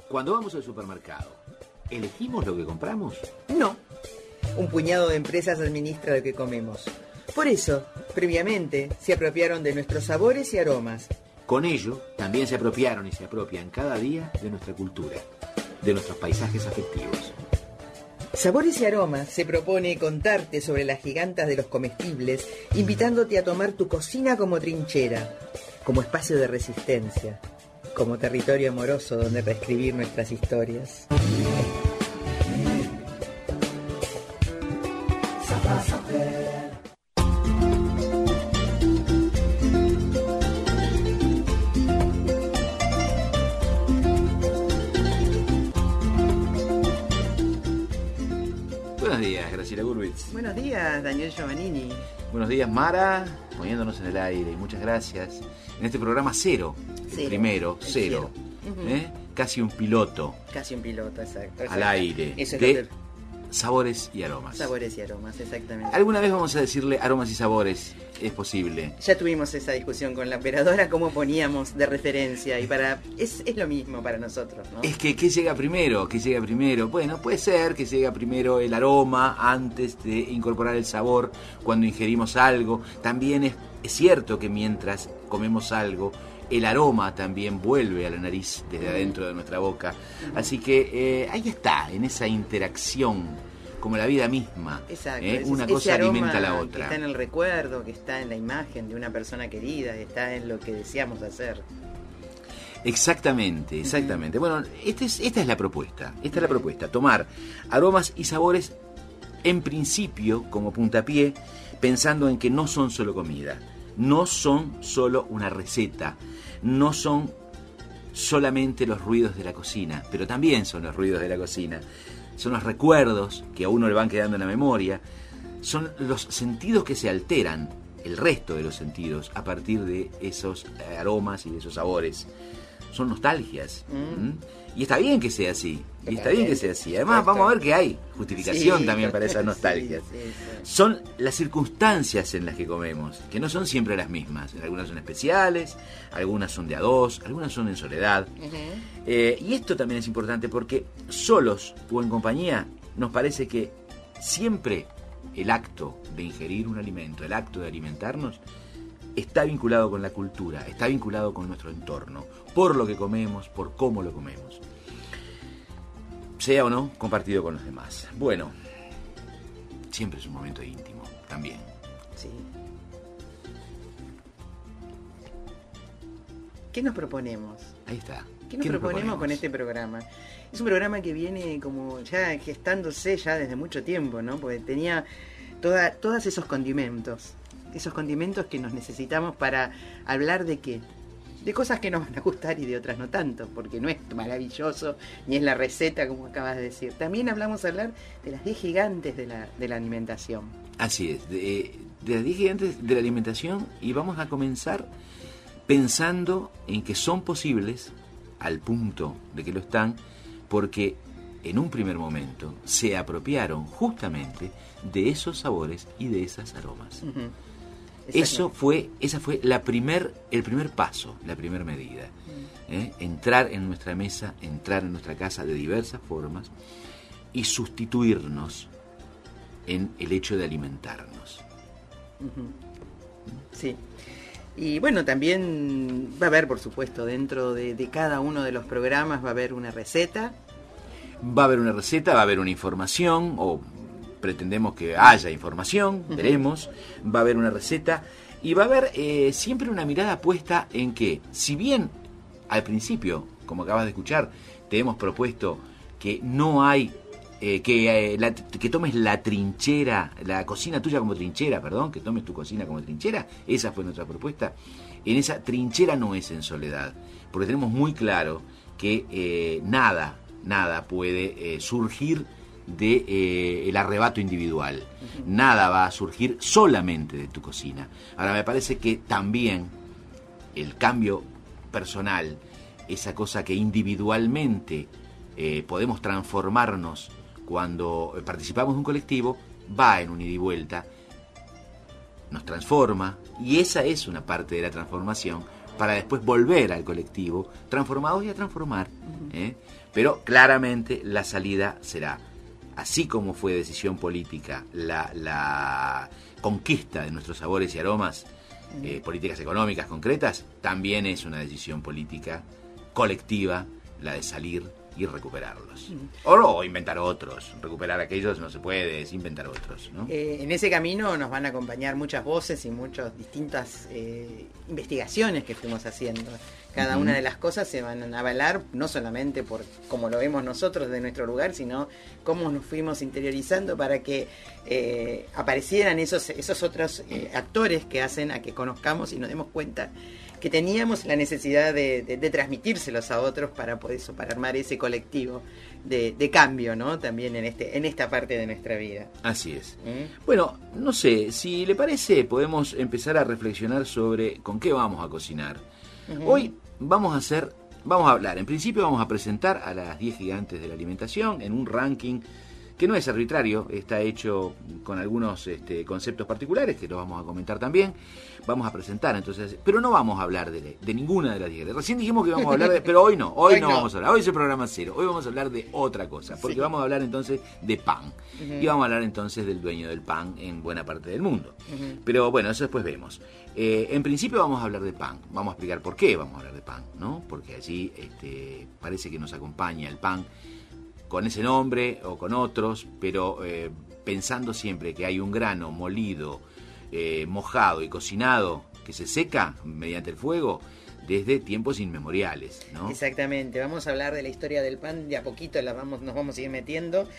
Cuando vamos al supermercado, ¿elegimos lo que compramos? No. Un puñado de empresas administra lo que comemos. Por eso, previamente, se apropiaron de nuestros sabores y aromas. Con ello, también se apropiaron y se apropian cada día de nuestra cultura, de nuestros paisajes afectivos. Sabores y Aromas se propone contarte sobre las gigantas de los comestibles, invitándote a tomar tu cocina como trinchera, como espacio de resistencia, como territorio amoroso donde reescribir nuestras historias. Buenos días, Graciela Gurwitz. Buenos días, Daniel Giovannini. Buenos días, Mara, poniéndonos en el aire. Y muchas gracias. En este programa cero, el primero, cero. Uh-huh. Casi un piloto. Casi un piloto, exacto. Al aire. Eso es de lo que... Sabores y Aromas. Sabores y Aromas, exactamente. ¿Alguna vez vamos a decirle aromas y sabores? Es posible. Ya tuvimos esa discusión con la operadora, cómo poníamos de referencia, y es lo mismo para nosotros, ¿no? Es que, ¿qué llega primero? ¿Qué llega primero? Bueno, puede ser que llega primero el aroma antes de incorporar el sabor cuando ingerimos algo. También es cierto que mientras comemos algo, el aroma también vuelve a la nariz desde adentro de nuestra boca. Así que ahí está, en esa interacción, como la vida misma. Exacto. Una cosa alimenta a la otra. Que está en el recuerdo, que está en la imagen de una persona querida, que está en lo que deseamos hacer. Exactamente, exactamente. Bueno, esta es la propuesta. Esta es la propuesta. Tomar aromas y sabores, en principio, como puntapié, pensando en que no son solo comida, no son solo una receta, no son solamente los ruidos de la cocina, pero también son los ruidos de la cocina. Son los recuerdos que a uno le van quedando en la memoria, son los sentidos que se alteran, el resto de los sentidos, a partir de esos aromas y de esos sabores. Son nostalgias. Y está bien que sea así. Y está bien que sea así. Además, vamos a ver que hay justificación también para esas nostalgias. Sí. Son las circunstancias en las que comemos, que no son siempre las mismas. Algunas son especiales, algunas son de a dos, algunas son en soledad. Y esto también es importante porque solos o en compañía nos parece que siempre el acto de ingerir un alimento, el acto de alimentarnos, está vinculado con la cultura, está vinculado con nuestro entorno, por lo que comemos, por cómo lo comemos. Sea o no, compartido con los demás. Bueno, siempre es un momento íntimo, también. Sí. ¿Qué nos proponemos? Ahí está. ¿Qué nos proponemos con este programa? Es un programa que viene como ya gestándose ya desde mucho tiempo, ¿no? Porque tenía todos esos condimentos que nos necesitamos para hablar de qué, de cosas que nos van a gustar y de otras no tanto, porque no es maravilloso ni es la receta como acabas de decir. También hablar de las 10 gigantes de la alimentación. Así es, de las 10 gigantes de la alimentación, y vamos a comenzar pensando en que son posibles al punto de que lo están, porque en un primer momento se apropiaron justamente de esos sabores y de esas aromas. Esa fue el primer paso, la primera medida. Entrar en nuestra mesa, entrar en nuestra casa de diversas formas y sustituirnos en el hecho de alimentarnos. Sí. Y bueno, también va a haber, por supuesto, dentro de cada uno de los programas va a haber una receta. Va a haber una receta, va a haber una información, o pretendemos que haya información, veremos. Va a haber una receta y va a haber siempre una mirada puesta en que, si bien al principio, como acabas de escuchar, te hemos propuesto que no hay, que tomes la trinchera, la cocina tuya como trinchera, que tomes tu cocina como trinchera, esa fue nuestra propuesta. En esa trinchera no es en soledad, porque tenemos muy claro que nada puede surgir de el arrebato individual. Nada va a surgir solamente de tu cocina. Ahora, me parece que también el cambio personal, esa cosa que individualmente podemos transformarnos cuando participamos de un colectivo, va en un ida y vuelta, nos transforma, y esa es una parte de la transformación para después volver al colectivo, transformados y a transformar. Pero claramente la salida será, así como fue decisión política la conquista de nuestros sabores y aromas, políticas económicas concretas, también es una decisión política colectiva la de salir y recuperarlos. O inventar otros. Recuperar aquellos no se puede, es inventar otros, ¿no? En ese camino nos van a acompañar muchas voces y muchas distintas investigaciones que fuimos haciendo. Cada una de las cosas se van a avalar no solamente por cómo lo vemos nosotros de nuestro lugar, sino cómo nos fuimos interiorizando para que aparecieran esos otros actores que hacen a que conozcamos y nos demos cuenta que teníamos la necesidad de transmitírselos a otros para poder eso, para armar ese colectivo de cambio, ¿no? También en esta parte de nuestra vida. Así es. Bueno, no sé, si le parece, podemos empezar a reflexionar sobre con qué vamos a cocinar. Hoy vamos a hablar, en principio vamos a presentar a las 10 gigantes de la alimentación en un ranking que no es arbitrario, está hecho con algunos conceptos particulares que los vamos a comentar también. Vamos a presentar entonces, pero no vamos a hablar de ninguna de las 10. Recién dijimos que íbamos a hablar pero hoy no vamos a hablar, hoy es el programa cero, hoy vamos a hablar de otra cosa, porque vamos a hablar entonces de pan, y vamos a hablar entonces del dueño del pan en buena parte del mundo. Pero bueno, eso después vemos. En principio vamos a hablar de pan, vamos a explicar por qué vamos a hablar de pan, ¿no? Porque allí parece que nos acompaña el pan con ese nombre o con otros, pero pensando siempre que hay un grano molido, mojado y cocinado que se seca mediante el fuego desde tiempos inmemoriales, ¿no? Exactamente, vamos a hablar de la historia del pan, de a poquito nos vamos a ir metiendo,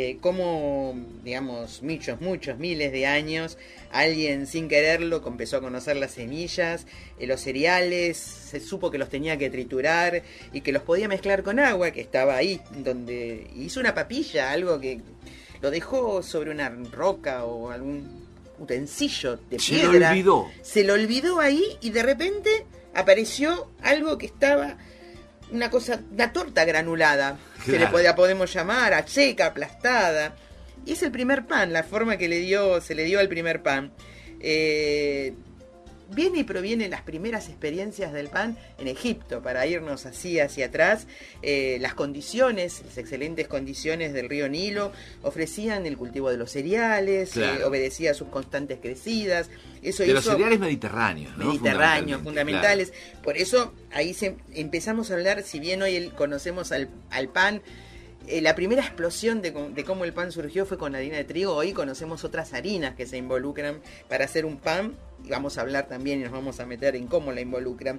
cómo, digamos, muchos miles de años, alguien sin quererlo empezó a conocer las semillas, los cereales, se supo que los tenía que triturar y que los podía mezclar con agua, que estaba ahí, donde hizo una papilla, algo que lo dejó sobre una roca o algún utensilio de piedra. Se lo olvidó ahí y de repente apareció algo que estaba, una torta granulada, claro. Podemos llamar, a seca, aplastada. Y es el primer pan, la forma que se le dio al primer pan. Viene y proviene las primeras experiencias del pan en Egipto, para irnos así hacia atrás. Las excelentes condiciones del río Nilo ofrecían el cultivo de los cereales, claro. Obedecía a sus constantes crecidas. Los cereales mediterráneos, ¿no? Fundamentales. Claro. Por eso ahí empezamos a hablar, si bien hoy conocemos al pan, la primera explosión de cómo el pan surgió fue con harina de trigo. Hoy conocemos otras harinas que se involucran para hacer un pan, y vamos a hablar también y nos vamos a meter en cómo la involucran.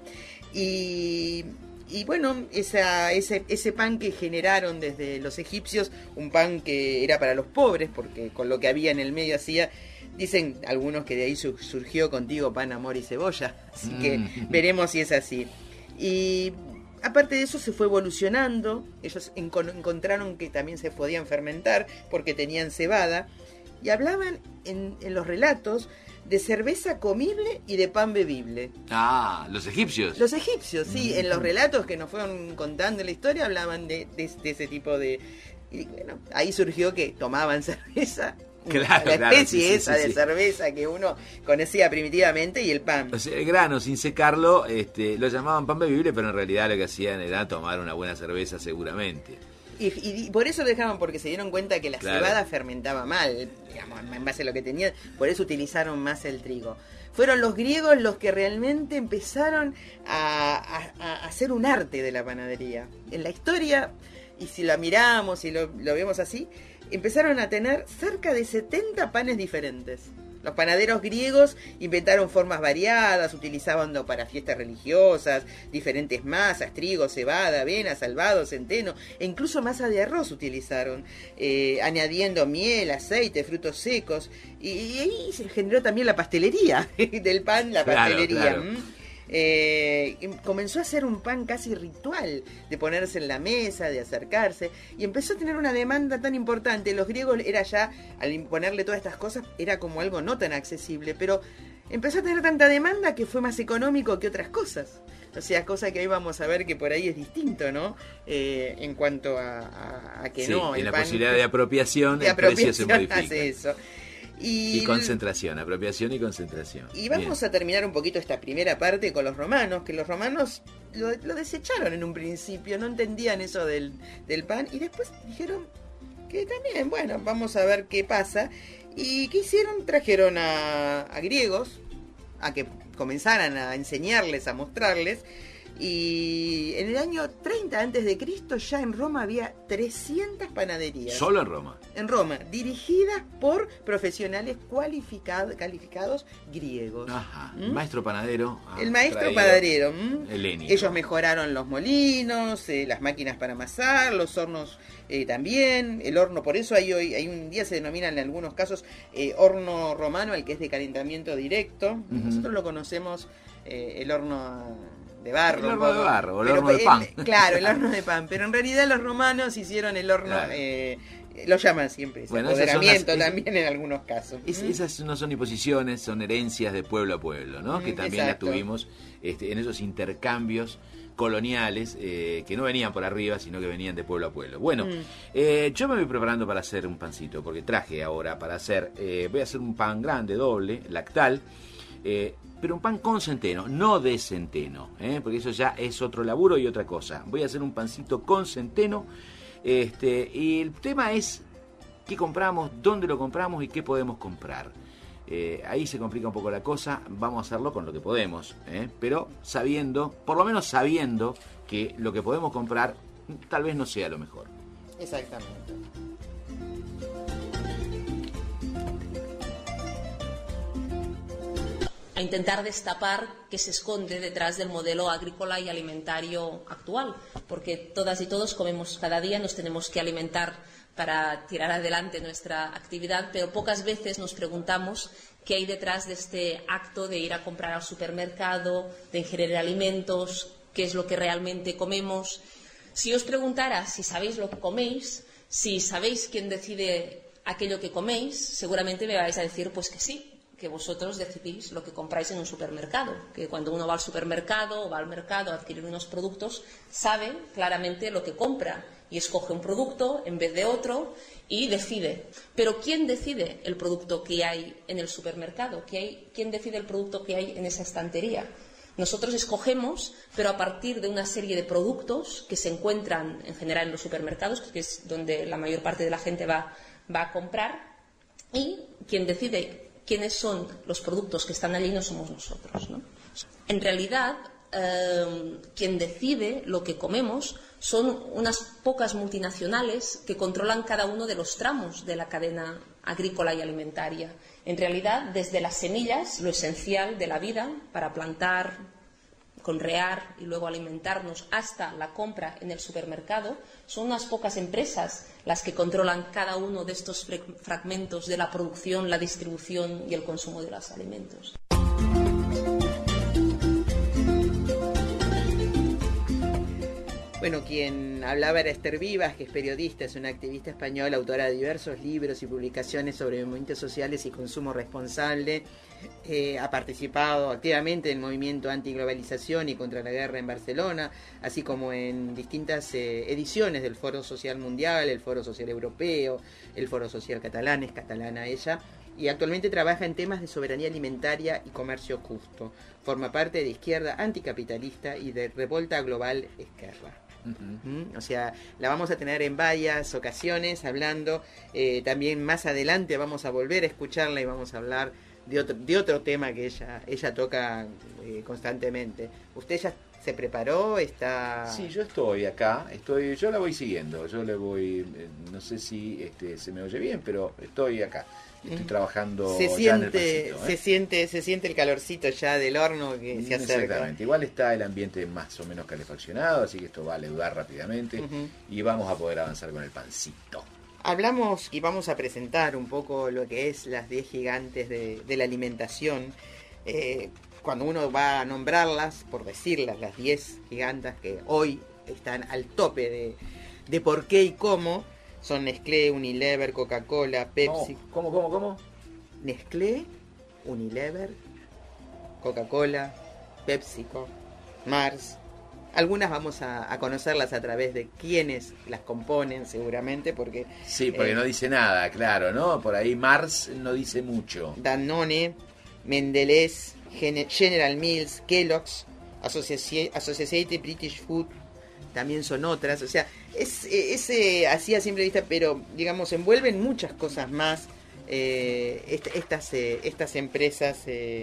Y bueno, ese pan que generaron desde los egipcios, un pan que era para los pobres, porque con lo que había en el medio dicen algunos que de ahí surgió contigo pan, amor y cebolla, así que veremos si es así. Y aparte de eso se fue evolucionando, ellos encontraron que también se podían fermentar porque tenían cebada, y hablaban en los relatos de cerveza comible y de pan bebible. Ah, los egipcios. Los egipcios, sí, en los relatos que nos fueron contando la historia hablaban de ese tipo de... Y bueno, ahí surgió que tomaban cerveza. Claro, la especie de cerveza que uno conocía primitivamente, y el pan. O sea, el grano sin secarlo, lo llamaban pan bebible, pero en realidad lo que hacían era tomar una buena cerveza seguramente. Y por eso lo dejaban, porque se dieron cuenta que la cebada fermentaba mal, digamos, en base a lo que tenían, por eso utilizaron más el trigo. Fueron los griegos los que realmente empezaron a hacer un arte de la panadería. En la historia, y si la miramos y lo vemos así, empezaron a tener cerca de 70 panes diferentes. Los panaderos griegos inventaron formas variadas, utilizaban para fiestas religiosas, diferentes masas, trigo, cebada, avena, salvado, centeno, e incluso masa de arroz utilizaron, añadiendo miel, aceite, frutos secos, y ahí se generó también la pastelería del pan, la pastelería. Claro. Comenzó a ser un pan casi ritual, de ponerse en la mesa, de acercarse, y empezó a tener una demanda tan importante. Los griegos era ya, al imponerle todas estas cosas, era como algo no tan accesible, pero empezó a tener tanta demanda que fue más económico que otras cosas. O sea, cosa que hoy vamos a ver que por ahí es distinto, ¿no? En cuanto a que sí, no, en la posibilidad de apropiación, el precio se modifica. Hace eso. Y concentración, apropiación y concentración. Y vamos a terminar un poquito esta primera parte con los romanos, que los romanos lo desecharon en un principio, no entendían eso del pan, y después dijeron que también, bueno, vamos a ver qué pasa. ¿Y qué hicieron? Trajeron a griegos a que comenzaran a enseñarles, a mostrarles. Y en el año 30 a.C. ya en Roma había 300 panaderías. ¿Solo en Roma? En Roma, dirigidas por profesionales calificados griegos. Ajá, el maestro panadero. El maestro panadero. Helénico. Ellos mejoraron los molinos, las máquinas para amasar, los hornos también. El horno, por eso hay un día se denomina en algunos casos horno romano, el que es de calentamiento directo. Nosotros lo conocemos, el horno de barro. El horno de barro, o el horno de pan. Claro, el horno de pan. Pero en realidad los romanos hicieron el horno, claro. Lo llaman siempre, bueno, apoderamiento también en algunos casos. Esas no son imposiciones, son herencias de pueblo a pueblo, ¿no? Que también las tuvimos en esos intercambios coloniales que no venían por arriba, sino que venían de pueblo a pueblo. Bueno, yo me voy preparando para hacer un pancito, porque traje ahora para hacer, voy a hacer un pan grande, doble, lactal, pero un pan con centeno, no de centeno, porque eso ya es otro laburo y otra cosa. Voy a hacer un pancito con centeno, y el tema es qué compramos, dónde lo compramos y qué podemos comprar. Ahí se complica un poco la cosa, vamos a hacerlo con lo que podemos, pero sabiendo, por lo menos sabiendo que lo que podemos comprar tal vez no sea lo mejor. Exactamente. A intentar destapar qué se esconde detrás del modelo agrícola y alimentario actual, porque todas y todos comemos cada día, nos tenemos que alimentar para tirar adelante nuestra actividad, pero pocas veces nos preguntamos qué hay detrás de este acto de ir a comprar al supermercado, de ingerir alimentos, qué es lo que realmente comemos. Si os preguntara si sabéis lo que coméis, si sabéis quién decide aquello que coméis, seguramente me vais a decir pues que sí, que vosotros decidís lo que compráis en un supermercado, que cuando uno va al supermercado o va al mercado a adquirir unos productos, sabe claramente lo que compra y escoge un producto en vez de otro y decide. Pero ¿quién decide el producto que hay en el supermercado? ¿Quién decide el producto que hay en esa estantería? Nosotros escogemos, pero a partir de una serie de productos que se encuentran en general en los supermercados, que es donde la mayor parte de la gente va a comprar, y quien decide quiénes son los productos que están allí no somos nosotros, ¿no? En realidad, quien decide lo que comemos son unas pocas multinacionales que controlan cada uno de los tramos de la cadena agrícola y alimentaria. En realidad, desde las semillas, lo esencial de la vida, para plantar, conrear y luego alimentarnos, hasta la compra en el supermercado, son unas pocas empresas las que controlan cada uno de estos fragmentos de la producción, la distribución y el consumo de los alimentos. Bueno, quien hablaba era Esther Vivas, que es periodista, es una activista española, autora de diversos libros y publicaciones sobre movimientos sociales y consumo responsable. Ha participado activamente en el movimiento antiglobalización y contra la guerra en Barcelona, así como en distintas ediciones del Foro Social Mundial, el Foro Social Europeo, el Foro Social Catalán, es catalana ella, y actualmente trabaja en temas de soberanía alimentaria y comercio justo. Forma parte de Izquierda Anticapitalista y de Revolta Global Esquerra. O sea, la vamos a tener en varias ocasiones hablando, también más adelante vamos a volver a escucharla y vamos a hablar de otro tema que ella toca constantemente. ¿Usted ya se preparó? ¿Está...? Sí, yo estoy acá, yo la voy siguiendo, yo le voy, no sé si se me oye bien, pero estoy acá. Estoy trabajando ya en el pancito, se siente el calorcito ya del horno que se acerca. Exactamente, igual está el ambiente más o menos calefaccionado, así que esto va a leudar rápidamente y vamos a poder avanzar con el pancito. Hablamos y vamos a presentar un poco lo que es las 10 gigantes de la alimentación. Cuando uno va a nombrarlas, por decirlas, las 10 gigantes que hoy están al tope de por qué y cómo, son Nestlé, Unilever, Coca-Cola, Pepsi. ¿Cómo? Nestlé, Unilever, Coca-Cola, PepsiCo, Mars, Algunas vamos a conocerlas a través de quienes las componen, seguramente, porque... Sí, porque no dice nada, claro, ¿no? Por ahí Mars no dice mucho. Danone, Mondelez, General Mills, Kellogg's, Associated British Food, también son otras. O sea, es así a simple vista, pero, digamos, envuelven muchas cosas más estas empresas.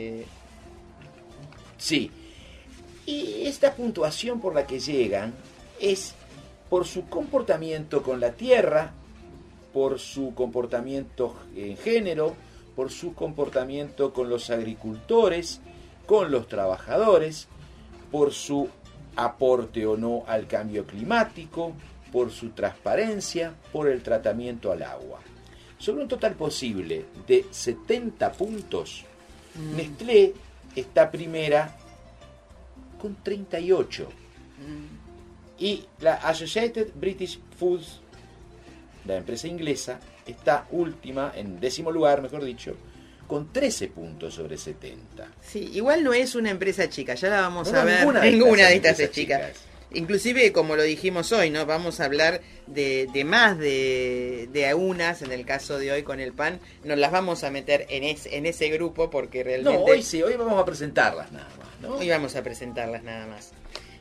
Sí. Y esta puntuación por la que llegan es por su comportamiento con la tierra, por su comportamiento en género, por su comportamiento con los agricultores, con los trabajadores, por su aporte o no al cambio climático, por su transparencia, por el tratamiento al agua. Sobre un total posible de 70 puntos, Nestlé está primera con 38. Y la Associated British Foods, la empresa inglesa, está última, en 10º lugar, mejor dicho, con 13 puntos sobre 70. Sí, igual no es una empresa chica, ya la vamos No, a ver. ninguna de estas es chica. Inclusive, como lo dijimos hoy, ¿no? Vamos a hablar de más de unas, en el caso de hoy con el pan, nos las vamos a meter en ese grupo porque realmente... No, hoy sí, hoy vamos a presentarlas nada más, ¿no? Hoy vamos a presentarlas nada más.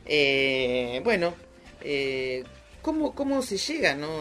¿Cómo se llega, ¿no?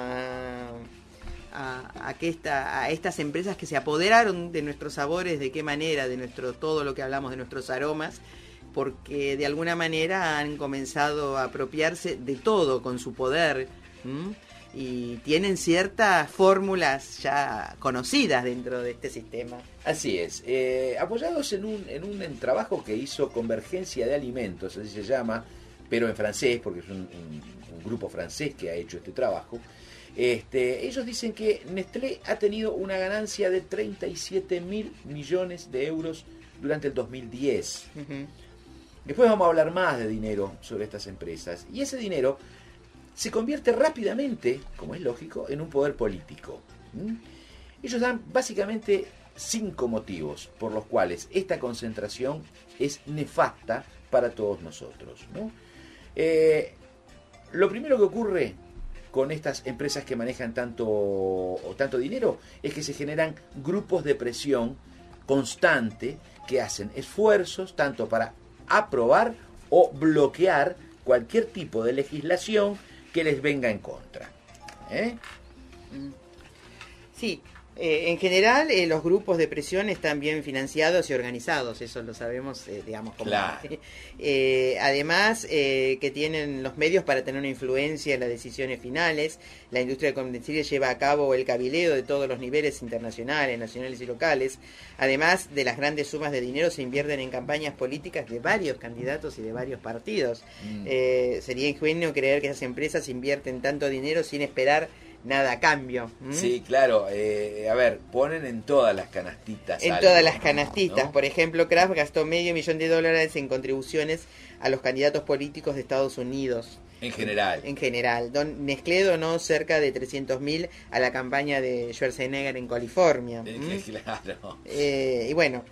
a estas empresas que se apoderaron de nuestros sabores, de qué manera, de todo lo que hablamos de nuestros aromas, porque de alguna manera han comenzado a apropiarse de todo con su poder, y tienen ciertas fórmulas ya conocidas dentro de este sistema. Así es, apoyados en un trabajo que hizo Convergencia de Alimentos, así se llama, pero en francés, porque es un grupo francés que ha hecho este trabajo. Ellos dicen que Nestlé ha tenido una ganancia de 37.000 millones de euros durante el 2010. Uh-huh. Después vamos a hablar más de dinero sobre estas empresas. Y ese dinero se convierte rápidamente, como es lógico, en un poder político. Ellos dan básicamente 5 motivos por los cuales esta concentración es nefasta para todos nosotros, ¿no? Lo primero que ocurre con estas empresas que manejan tanto dinero es que se generan grupos de presión constante que hacen esfuerzos tanto para aprobar o bloquear cualquier tipo de legislación que les venga en contra. Sí, en general los grupos de presión están bien financiados y organizados, eso lo sabemos, digamos. Claro. Además, que tienen los medios para tener una influencia en las decisiones finales. La industria de combustibles lleva a cabo el cabileo de todos los niveles internacionales, nacionales y locales. Además de las grandes sumas de dinero se invierten en campañas políticas de varios candidatos y de varios partidos. Sería ingenuo creer que esas empresas invierten tanto dinero sin esperar nada a cambio. Sí, claro. A ver, ponen en todas las canastitas. En algo, todas las canastitas. ¿no? Por ejemplo, Kraft gastó $500,000 en contribuciones a los candidatos políticos de Estados Unidos. En general. En general. Nestlé donó cerca de 300.000 a la campaña de Schwarzenegger en California. Claro. Y bueno,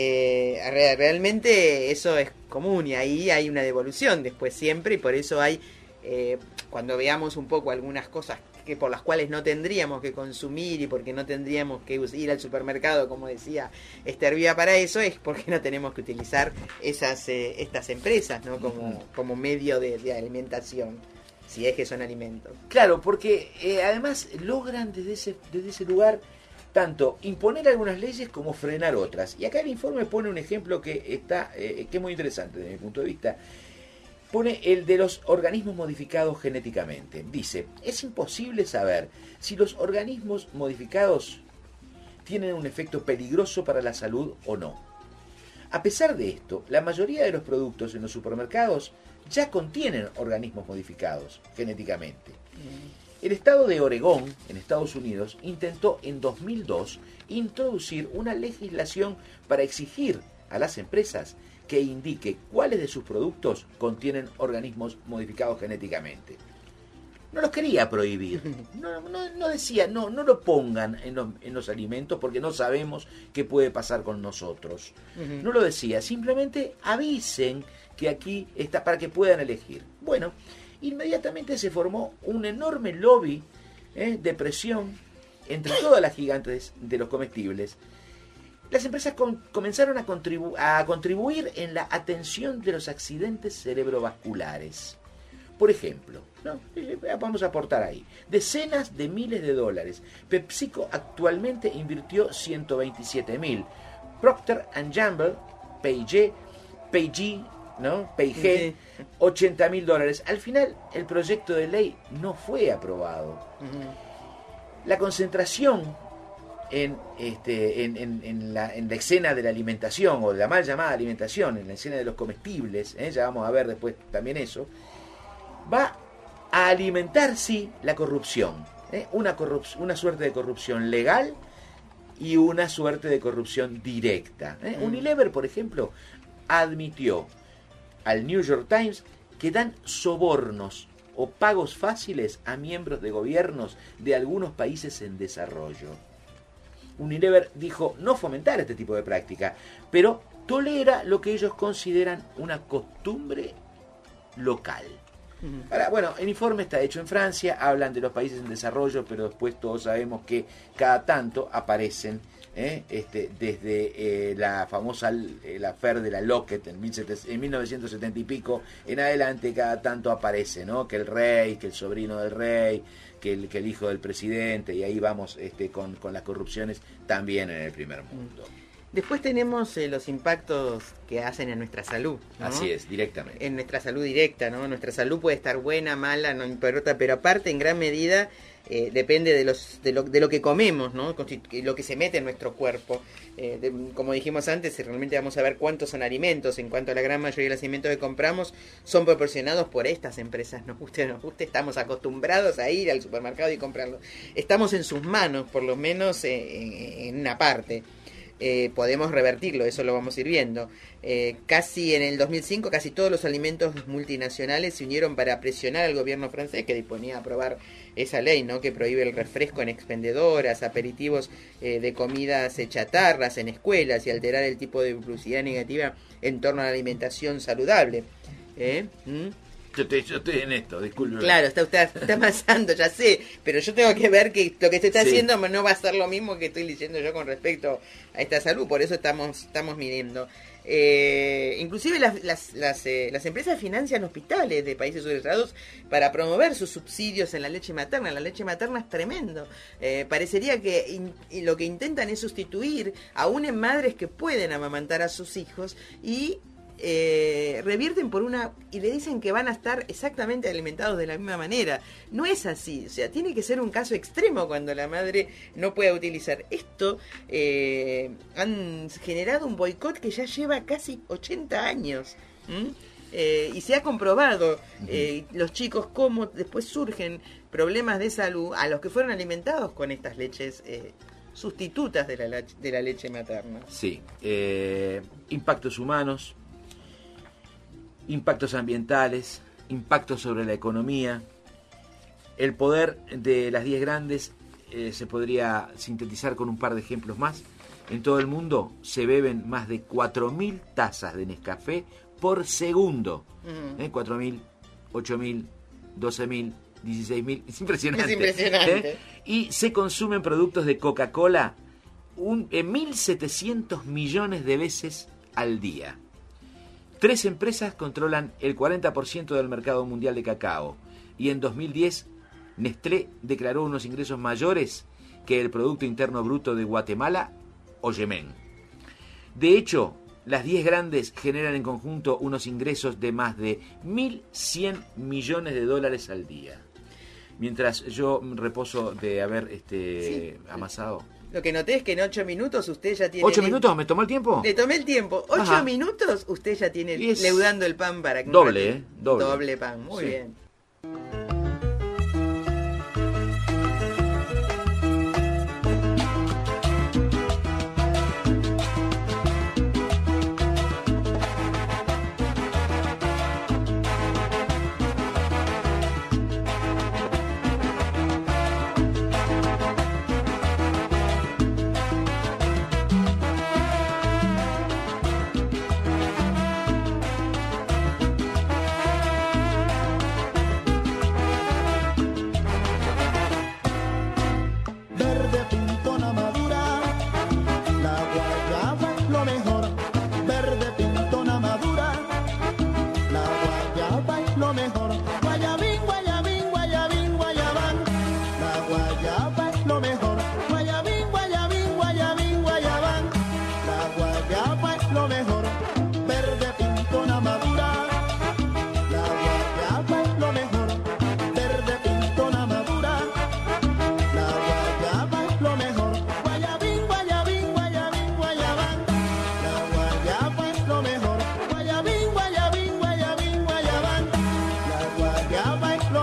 realmente eso es común y ahí hay una devolución después siempre, y por eso hay, cuando veamos un poco algunas cosas que por las cuales no tendríamos que consumir y porque no tendríamos que ir al supermercado, como decía Esther Viva, para eso es porque no tenemos que utilizar estas empresas, ¿no? como medio de alimentación, si es que son alimentos. Claro, porque además logran desde ese lugar tanto imponer algunas leyes como frenar otras. Y acá el informe pone un ejemplo que es muy interesante desde mi punto de vista. Pone el de los organismos modificados genéticamente. Dice, es imposible saber si los organismos modificados tienen un efecto peligroso para la salud o no. A pesar de esto, la mayoría de los productos en los supermercados ya contienen organismos modificados genéticamente. El estado de Oregón, en Estados Unidos, intentó en 2002 introducir una legislación para exigir a las empresas que indique cuáles de sus productos contienen organismos modificados genéticamente. No los quería prohibir, no decía, no lo pongan en los alimentos porque no sabemos qué puede pasar con nosotros. No lo decía, simplemente avisen que aquí está para que puedan elegir. Bueno, inmediatamente se formó un enorme lobby de presión entre todas las gigantes de los comestibles. Las empresas comenzaron a contribuir en la atención de los accidentes cerebrovasculares. Por ejemplo, ¿no? Vamos a aportar ahí decenas de miles de dólares. PepsiCo actualmente invirtió 127.000. Procter & Gamble, P&G, ¿no? P&G, $80.000. Al final, el proyecto de ley no fue aprobado. La concentración en la escena de la alimentación, o de la mal llamada alimentación, en la escena de los comestibles, ya vamos a ver después también eso, va a alimentar, sí, la corrupción. Una suerte de corrupción legal y una suerte de corrupción directa. Unilever, por ejemplo, admitió al New York Times que dan sobornos o pagos fáciles a miembros de gobiernos de algunos países en desarrollo. Unilever dijo no fomentar este tipo de práctica, pero tolera lo que ellos consideran una costumbre local. Ahora, bueno, el informe está hecho en Francia, hablan de los países en desarrollo, pero después todos sabemos que cada tanto aparecen, desde la famosa la affair de la Lockheed en 1970 y pico en adelante, cada tanto aparece, ¿no? Que el rey, que el sobrino del rey, que el hijo del presidente, y ahí vamos con las corrupciones también en el primer mundo. Después tenemos los impactos que hacen en nuestra salud, ¿no? Así es, directamente. En nuestra salud directa, ¿no? Nuestra salud puede estar buena, mala, no importa, pero aparte en gran medida depende de lo que comemos, ¿no? Lo que se mete en nuestro cuerpo. Como dijimos antes, realmente vamos a ver cuántos son alimentos. En cuanto a la gran mayoría de los alimentos que compramos, son proporcionados por estas empresas. Nos guste o no nos guste, estamos acostumbrados a ir al supermercado y comprarlo. Estamos en sus manos, por lo menos en una parte. Podemos revertirlo, eso lo vamos a ir viendo. Casi en el 2005, casi todos los alimentos multinacionales se unieron para presionar al gobierno francés, que disponía a aprobar esa ley, ¿no? Que prohíbe el refresco en expendedoras, aperitivos de comidas chatarras en escuelas y alterar el tipo de publicidad negativa en torno a la alimentación saludable. Yo estoy en esto, disculpe. Claro, está amasando, ya sé, pero yo tengo que ver que lo que usted está haciendo no va a ser lo mismo que estoy diciendo yo con respecto a esta salud, por eso estamos midiendo. Inclusive las empresas financian hospitales de países subdesarrollados para promover sus subsidios en la leche materna. La leche materna es tremendo. Parecería que lo que intentan es sustituir aún en madres que pueden amamantar a sus hijos y revierten y le dicen que van a estar exactamente alimentados de la misma manera. No es así, o sea, tiene que ser un caso extremo cuando la madre no pueda utilizar esto. Han generado un boicot que ya lleva casi 80 años. Y se ha comprobado los chicos cómo después surgen problemas de salud a los que fueron alimentados con estas leches sustitutas de la leche materna. Sí, impactos humanos, impactos ambientales, impactos sobre la economía. El poder de las 10 grandes se podría sintetizar con un par de ejemplos más. En todo el mundo se beben más de 4.000 tazas de Nescafé por segundo. 4.000, 8.000, 12.000, 16.000. Es impresionante. Es impresionante. Y se consumen productos de Coca-Cola 1.700 millones de veces al día. 3 empresas controlan el 40% del mercado mundial de cacao y en 2010 Nestlé declaró unos ingresos mayores que el Producto Interno Bruto de Guatemala o Yemen. De hecho, las 10 grandes generan en conjunto unos ingresos de más de 1.100 millones de dólares al día. Mientras yo reposo de haber amasado. Lo que noté es que en 8 minutos usted ya tiene... ¿8 minutos? ¿Me tomó el tiempo? Le tomé el tiempo. 8 minutos usted ya tiene leudando el pan para... Doble, Doble pan, muy bien.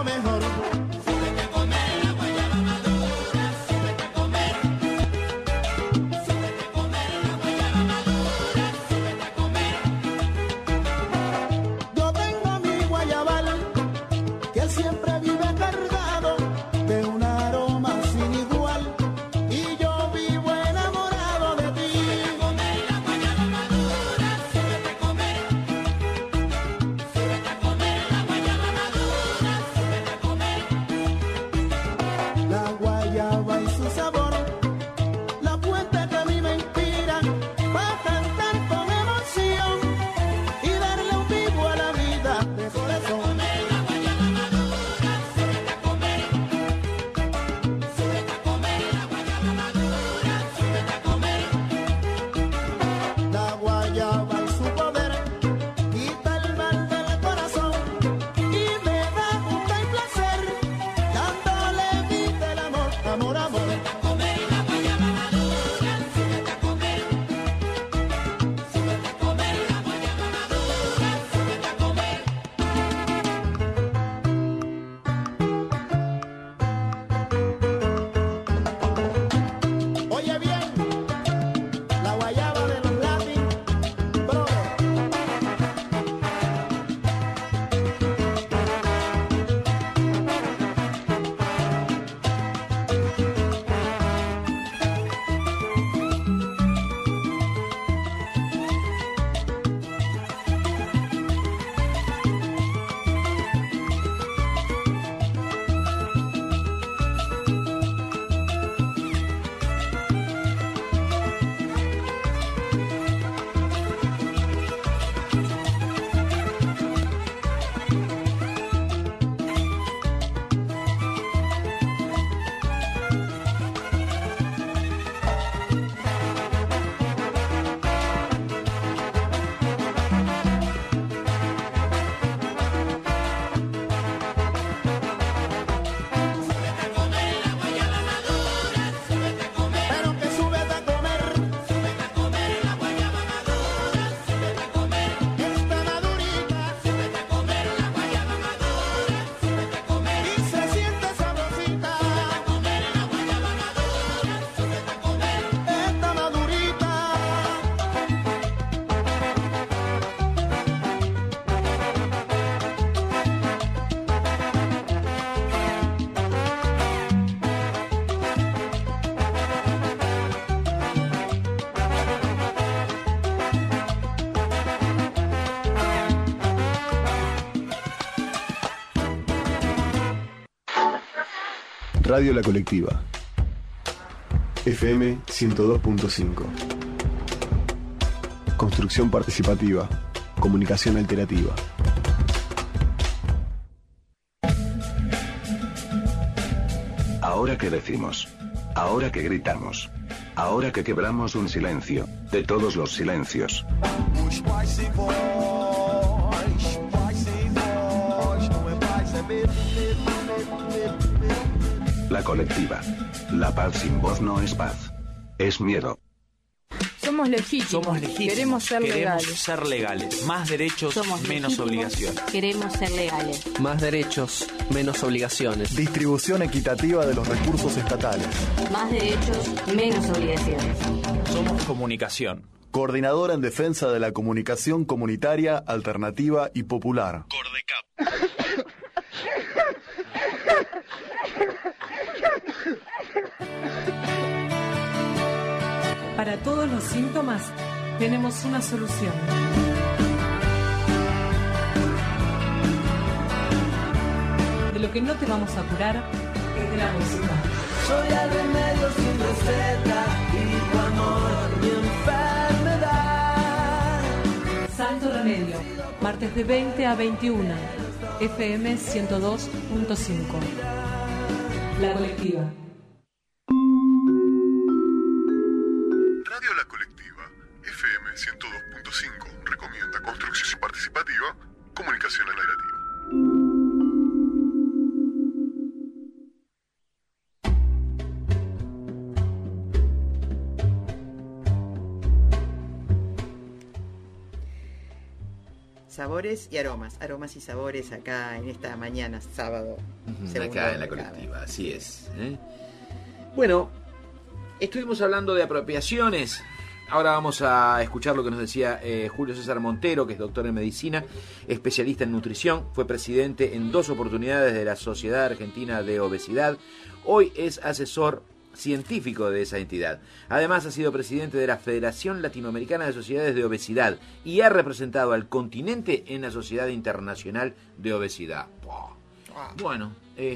mejor. Súbete a comer la guayaba madura, súbete a comer. Súbete a comer la guayaba madura, súbete a comer. Yo tengo mi guayabal, que siempre vive cargado de un aroma sin igual, y yo vivo enamorado de ti. Súbete a comer la guayaba madura, súbete a comer. Súbete a comer la guayaba madura, súbete a comer. La guayaba y su sabor, la fuente que a mí me inspira, para cantar con emoción y darle un vivo a la vida de corazón. La guayaba madura, súbete a comer. Súbete a comer la guayaba madura, súbete a comer. La guayaba y su poder quita el mal del corazón y me da gusto y placer, dándole vida el amor, amor, amor. Súbete a comer la guayaba madura, súbete a comer. Súbete a comer la guayaba madura, súbete a comer. Oye bien, la guayaba de los Latin Brothers. Súbete a comer la guayaba madura, súbete a comer. Pero que súbete a comer. Súbete a comer la guayaba madura, súbete a comer. Está madurita, súbete a comer la guayaba madura, súbete a comer. Y se siente sabrosita. Súbete a comer la guayaba madura, súbete a comer. Está madurita. Radio La Colectiva, FM 102.5. Construcción participativa, comunicación alternativa. Ahora que decimos, ahora que gritamos, ahora que quebramos un silencio, de todos los silencios. La Colectiva. La paz sin voz no es paz, es miedo. Somos legítimos. Queremos ser legales. Ser legales. Más derechos, Somos menos legítimos. obligaciones. Queremos ser legales. Más derechos, menos obligaciones. Distribución equitativa de los recursos estatales. Más derechos, menos obligaciones. Somos comunicación. Coordinadora en defensa de la comunicación comunitaria, alternativa y popular. Para todos los síntomas tenemos una solución. De lo que no te vamos a curar es de la música. Soy el remedio sin receta y tu amor mi enfermedad. Santo Remedio, martes de 20 a 21, FM 102.5. La Colectiva. Radio La Colectiva, FM 102.5, recomienda construcción participativa, comunicación alternativa. Sabores y aromas y sabores acá en esta mañana, sábado. Acá en la colectiva, así es. Bueno, estuvimos hablando de apropiaciones. Ahora vamos a escuchar lo que nos decía Julio César Montero, que es doctor en medicina, especialista en nutrición, fue presidente en 2 oportunidades de la Sociedad Argentina de Obesidad, hoy es asesor científico de esa entidad. Además ha sido presidente de la Federación Latinoamericana de Sociedades de Obesidad y ha representado al continente en la Sociedad Internacional de Obesidad. Bueno,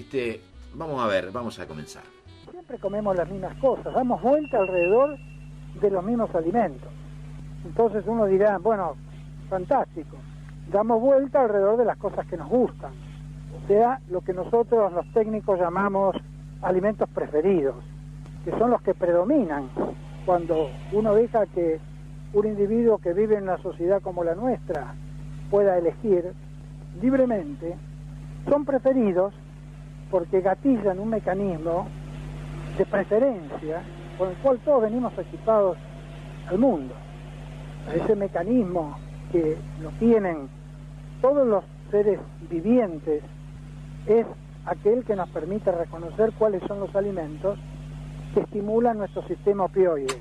vamos a comenzar. Siempre comemos las mismas cosas, damos vuelta alrededor de los mismos alimentos. Entonces uno dirá, bueno, fantástico, damos vuelta alrededor de las cosas que nos gustan, o sea, lo que nosotros los técnicos llamamos alimentos preferidos, que son los que predominan cuando uno deja que un individuo que vive en una sociedad como la nuestra pueda elegir libremente. Son preferidos porque gatillan un mecanismo de preferencia con el cual todos venimos equipados al mundo. Ese mecanismo que lo tienen todos los seres vivientes es aquel que nos permite reconocer cuáles son los alimentos que estimulan nuestro sistema opioide.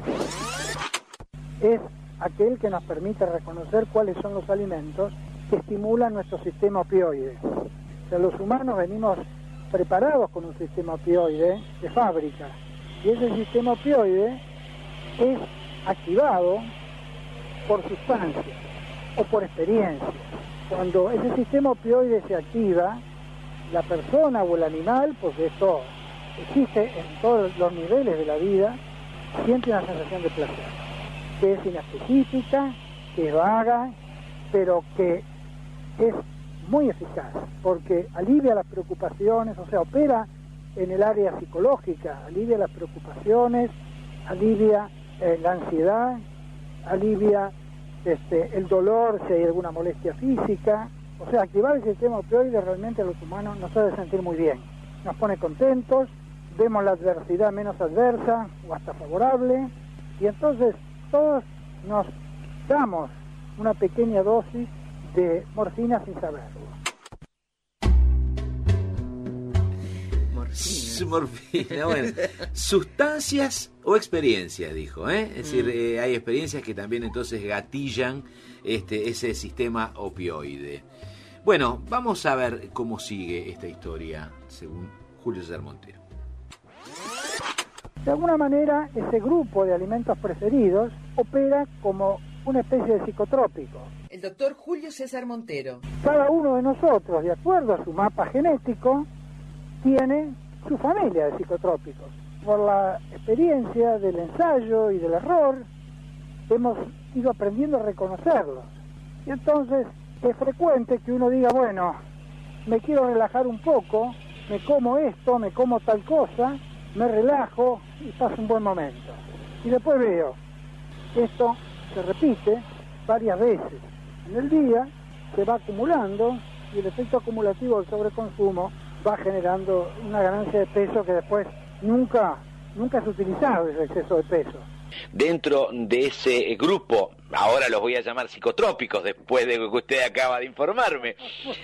Es aquel que nos permite reconocer cuáles son los alimentos que estimulan nuestro sistema opioide. O sea, los humanos venimos preparados con un sistema opioide de fábrica, y ese sistema opioide es activado por sustancias o por experiencias. Cuando ese sistema opioide se activa, la persona o el animal, pues esto existe en todos los niveles de la vida, siente una sensación de placer, que es inespecífica, que es vaga, pero que es muy eficaz, porque alivia las preocupaciones, o sea, opera en el área psicológica, alivia las preocupaciones, alivia la ansiedad, alivia el dolor si hay alguna molestia física. O sea, activar el sistema opioide realmente a los humanos nos hace sentir muy bien, nos pone contentos, vemos la adversidad menos adversa o hasta favorable, y entonces todos nos damos una pequeña dosis de morfina sin saberlo. Morfina, bueno. Sustancias o experiencias, dijo, Es decir, hay experiencias que también entonces gatillan ese sistema opioide. Bueno, vamos a ver cómo sigue esta historia, según Julio César Montero. De alguna manera, ese grupo de alimentos preferidos opera como una especie de psicotrópico. El doctor Julio César Montero. Cada uno de nosotros, de acuerdo a su mapa genético, tiene su familia de psicotrópicos. Por la experiencia del ensayo y del error, hemos ido aprendiendo a reconocerlos. Y entonces es frecuente que uno diga, bueno, me quiero relajar un poco, me como esto, me como tal cosa, me relajo y paso un buen momento. Y después veo, esto se repite varias veces en el día, se va acumulando y el efecto acumulativo del sobreconsumo va generando una ganancia de peso que después nunca es utilizado, ese exceso de peso. Dentro de ese grupo, ahora los voy a llamar psicotrópicos después de lo que usted acaba de informarme,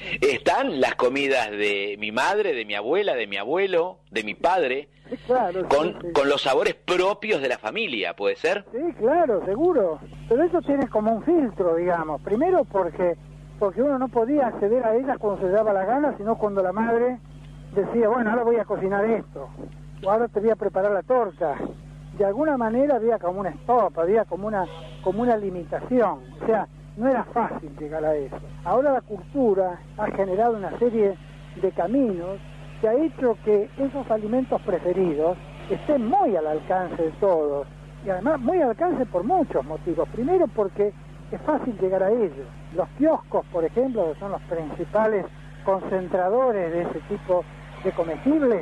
están las comidas de mi madre, de mi abuela, de mi abuelo, de mi padre, sí, claro, con los sabores propios de la familia, ¿puede ser? Sí, claro, seguro. Pero eso tiene como un filtro, digamos. Primero porque uno no podía acceder a ellas cuando se daba la gana, sino cuando la madre decía, bueno, ahora voy a cocinar esto, o ahora te voy a preparar la torta. De alguna manera había como una stop, había como una limitación, o sea, no era fácil llegar a eso. Ahora la cultura ha generado una serie de caminos que ha hecho que esos alimentos preferidos estén muy al alcance de todos, y además muy al alcance por muchos motivos. Primero porque es fácil llegar a ellos. Los kioscos, por ejemplo, que son los principales concentradores de ese tipo de comestibles,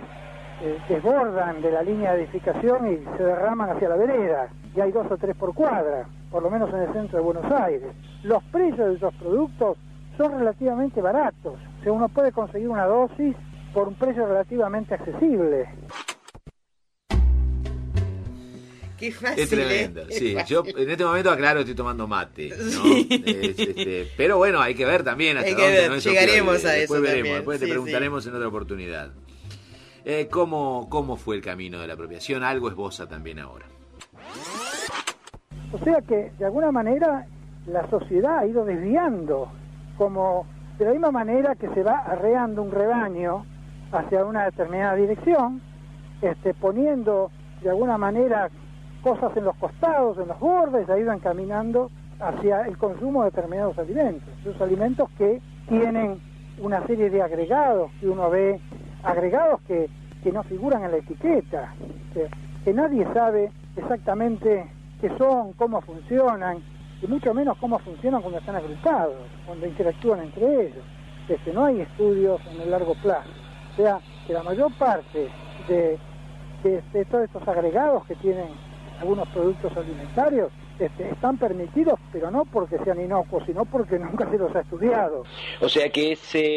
desbordan de la línea de edificación y se derraman hacia la vereda, y hay 2 o 3 por cuadra, por lo menos en el centro de Buenos Aires. Los precios de esos productos son relativamente baratos, o sea, uno puede conseguir una dosis por un precio relativamente accesible. Qué fácil. Es tremendo, sí. Fácil. Yo en este momento, aclaro, estoy tomando mate, ¿no? Pero bueno, hay que ver también hasta dónde, ¿no? Llegaremos a después eso veremos, también. Después te preguntaremos en otra oportunidad. ¿Cómo fue el camino de la apropiación? Algo esboza también ahora. O sea que, de alguna manera, la sociedad ha ido desviando, como de la misma manera que se va arreando un rebaño hacia una determinada dirección, poniendo de alguna manera cosas en los costados, en los bordes, ahí van caminando hacia el consumo de determinados alimentos. Esos alimentos que tienen una serie de agregados que uno ve, agregados que no figuran en la etiqueta, que nadie sabe exactamente qué son, cómo funcionan, y mucho menos cómo funcionan cuando están agrupados, cuando interactúan entre ellos. No hay estudios en el largo plazo. O sea, que la mayor parte de todos estos agregados que tienen algunos productos alimentarios están permitidos, pero no porque sean inocuos, sino porque nunca se los ha estudiado. O sea que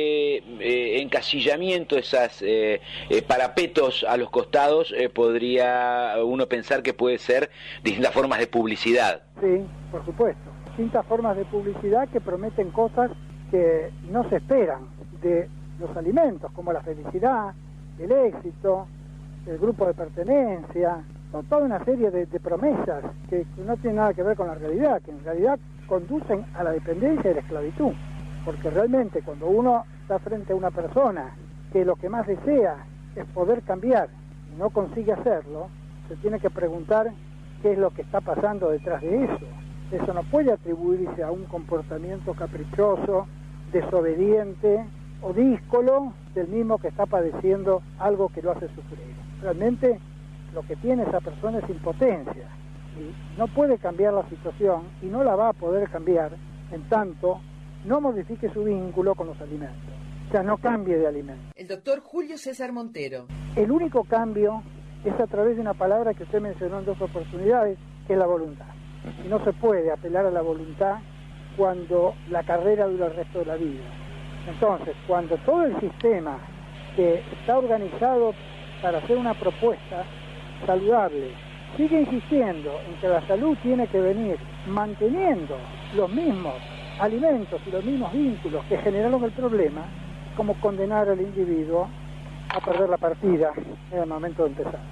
ese encasillamiento, esas parapetos a los costados, podría uno pensar que puede ser distintas formas de publicidad. Sí, por supuesto. Distintas formas de publicidad que prometen cosas que no se esperan de los alimentos, como la felicidad, el éxito, el grupo de pertenencia, toda una serie de promesas que no tienen nada que ver con la realidad, que en realidad conducen a la dependencia y la esclavitud. Porque realmente cuando uno está frente a una persona que lo que más desea es poder cambiar y no consigue hacerlo, se tiene que preguntar qué es lo que está pasando detrás de eso. Eso no puede atribuirse a un comportamiento caprichoso, desobediente o díscolo del mismo que está padeciendo algo que lo hace sufrir. Realmente lo que tiene esa persona es impotencia y no puede cambiar la situación y no la va a poder cambiar en tanto no modifique su vínculo con los alimentos, o sea, no cambie de alimento. El doctor Julio César Montero. El único cambio es a través de una palabra que usted mencionó en 2 oportunidades, que es la voluntad. Y no se puede apelar a la voluntad cuando la carrera dura el resto de la vida. Entonces, cuando todo el sistema que está organizado para hacer una propuesta saludable sigue insistiendo en que la salud tiene que venir manteniendo los mismos alimentos y los mismos vínculos que generaron el problema, como condenar al individuo a perder la partida en el momento de empezar.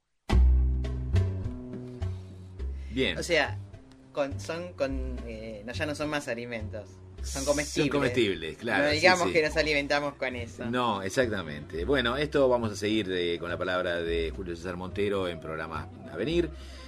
Bien. O sea, ya no son más alimentos. Son comestibles. Son comestibles, claro. No digamos sí. que nos alimentamos con eso. No, exactamente. Bueno, esto vamos a seguir con la palabra de Julio César Montero en programas a venir.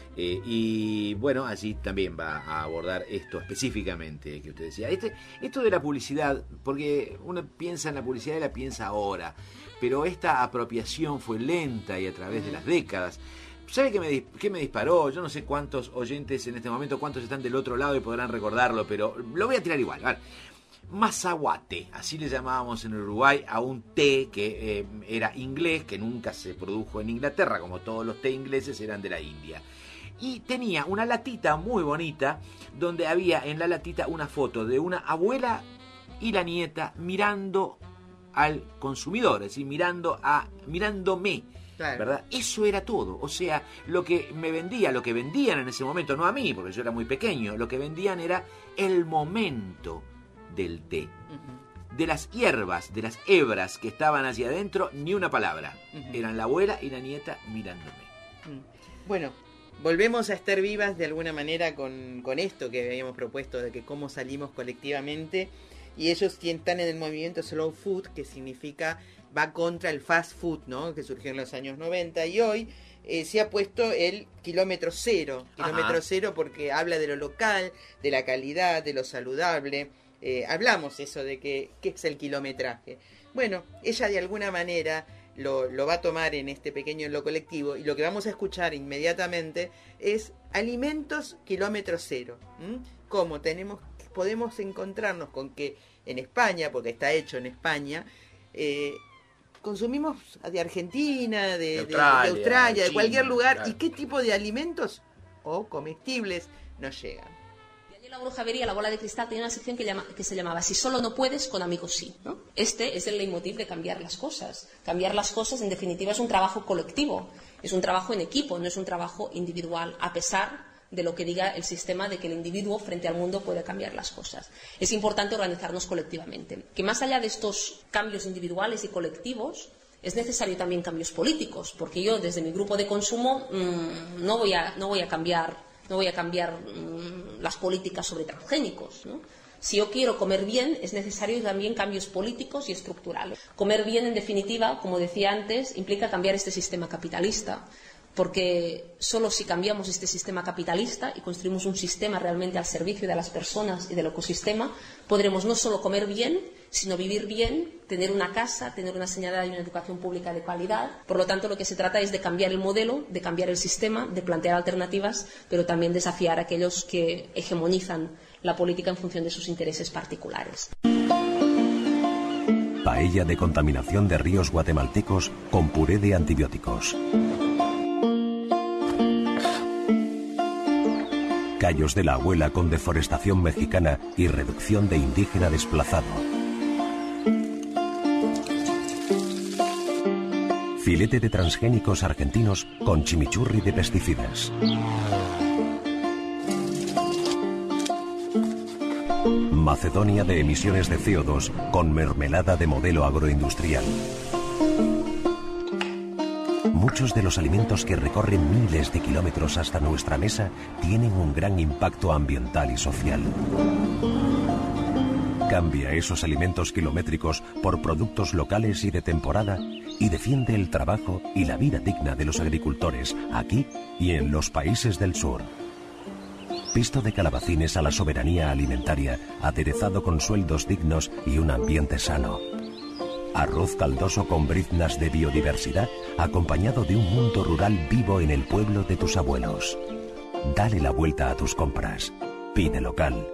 Y bueno, allí también va a abordar esto específicamente que usted decía. Esto de la publicidad, porque uno piensa en la publicidad y la piensa ahora, pero esta apropiación fue lenta y a través de las décadas. ¿Sabe qué me disparó? Yo no sé cuántos oyentes en este momento, cuántos están del otro lado y podrán recordarlo, pero lo voy a tirar igual. A ver, mazahuate, así le llamábamos en Uruguay a un té que era inglés, que nunca se produjo en Inglaterra, como todos los té ingleses eran de la India. Y tenía una latita muy bonita, donde había en la latita una foto de una abuela y la nieta mirando al consumidor, es decir, mirándome. Claro. ¿Verdad? Eso era todo. O sea, lo que vendían en ese momento, no a mí, porque yo era muy pequeño, lo que vendían era el momento del té. Uh-huh. De las hierbas, de las hebras que estaban hacia adentro, ni una palabra. Uh-huh. Eran la abuela y la nieta mirándome. Bueno, volvemos a estar vivas de alguna manera con esto que habíamos propuesto, de que cómo salimos colectivamente. Y ellos están en el movimiento Slow Food, que significa va contra el fast food, ¿no? Que surgió en los años 90 y hoy se ha puesto el kilómetro cero. Kilómetro cero porque habla de lo local, de la calidad, de lo saludable. Hablamos eso de qué es el kilometraje. Bueno, ella de alguna manera lo va a tomar en este pequeño en lo colectivo y lo que vamos a escuchar inmediatamente es alimentos kilómetro cero. ¿Cómo? Podemos encontrarnos con que en España, porque está hecho en España, consumimos de Argentina, de Australia, de cualquier lugar, claro. ¿Y qué tipo de alimentos o comestibles nos llegan? La Bruja Vería, la bola de cristal, tenía una sección que se llamaba Si solo no puedes, con amigos sí, ¿no? Este es el leitmotiv de cambiar las cosas. Cambiar las cosas, en definitiva, es un trabajo colectivo, es un trabajo en equipo, no es un trabajo individual, a pesar de lo que diga el sistema de que el individuo frente al mundo puede cambiar las cosas. Es importante organizarnos colectivamente. Que más allá de estos cambios individuales y colectivos, es necesario también cambios políticos, porque yo desde mi grupo de consumo no voy a cambiar las políticas sobre transgénicos, ¿no? Si yo quiero comer bien, es necesario también cambios políticos y estructurales. Comer bien, en definitiva, como decía antes, implica cambiar este sistema capitalista, porque solo si cambiamos este sistema capitalista y construimos un sistema realmente al servicio de las personas y del ecosistema, podremos no solo comer bien, sino vivir bien, tener una casa, tener una sanidad y una educación pública de calidad. Por lo tanto, lo que se trata es de cambiar el modelo, de cambiar el sistema, de plantear alternativas, pero también desafiar a aquellos que hegemonizan la política en función de sus intereses particulares. Paella de contaminación de ríos guatemaltecos con puré de antibióticos. Callos de la abuela con deforestación mexicana y reducción de indígena desplazado. Filete de transgénicos argentinos con chimichurri de pesticidas. Macedonia de emisiones de CO2 con mermelada de modelo agroindustrial. Muchos de los alimentos que recorren miles de kilómetros hasta nuestra mesa tienen un gran impacto ambiental y social. Cambia esos alimentos kilométricos por productos locales y de temporada y defiende el trabajo y la vida digna de los agricultores aquí y en los países del sur. Pisto de calabacines a la soberanía alimentaria, aderezado con sueldos dignos y un ambiente sano. Arroz caldoso con briznas de biodiversidad, acompañado de un mundo rural vivo en el pueblo de tus abuelos. Dale la vuelta a tus compras. Pide local.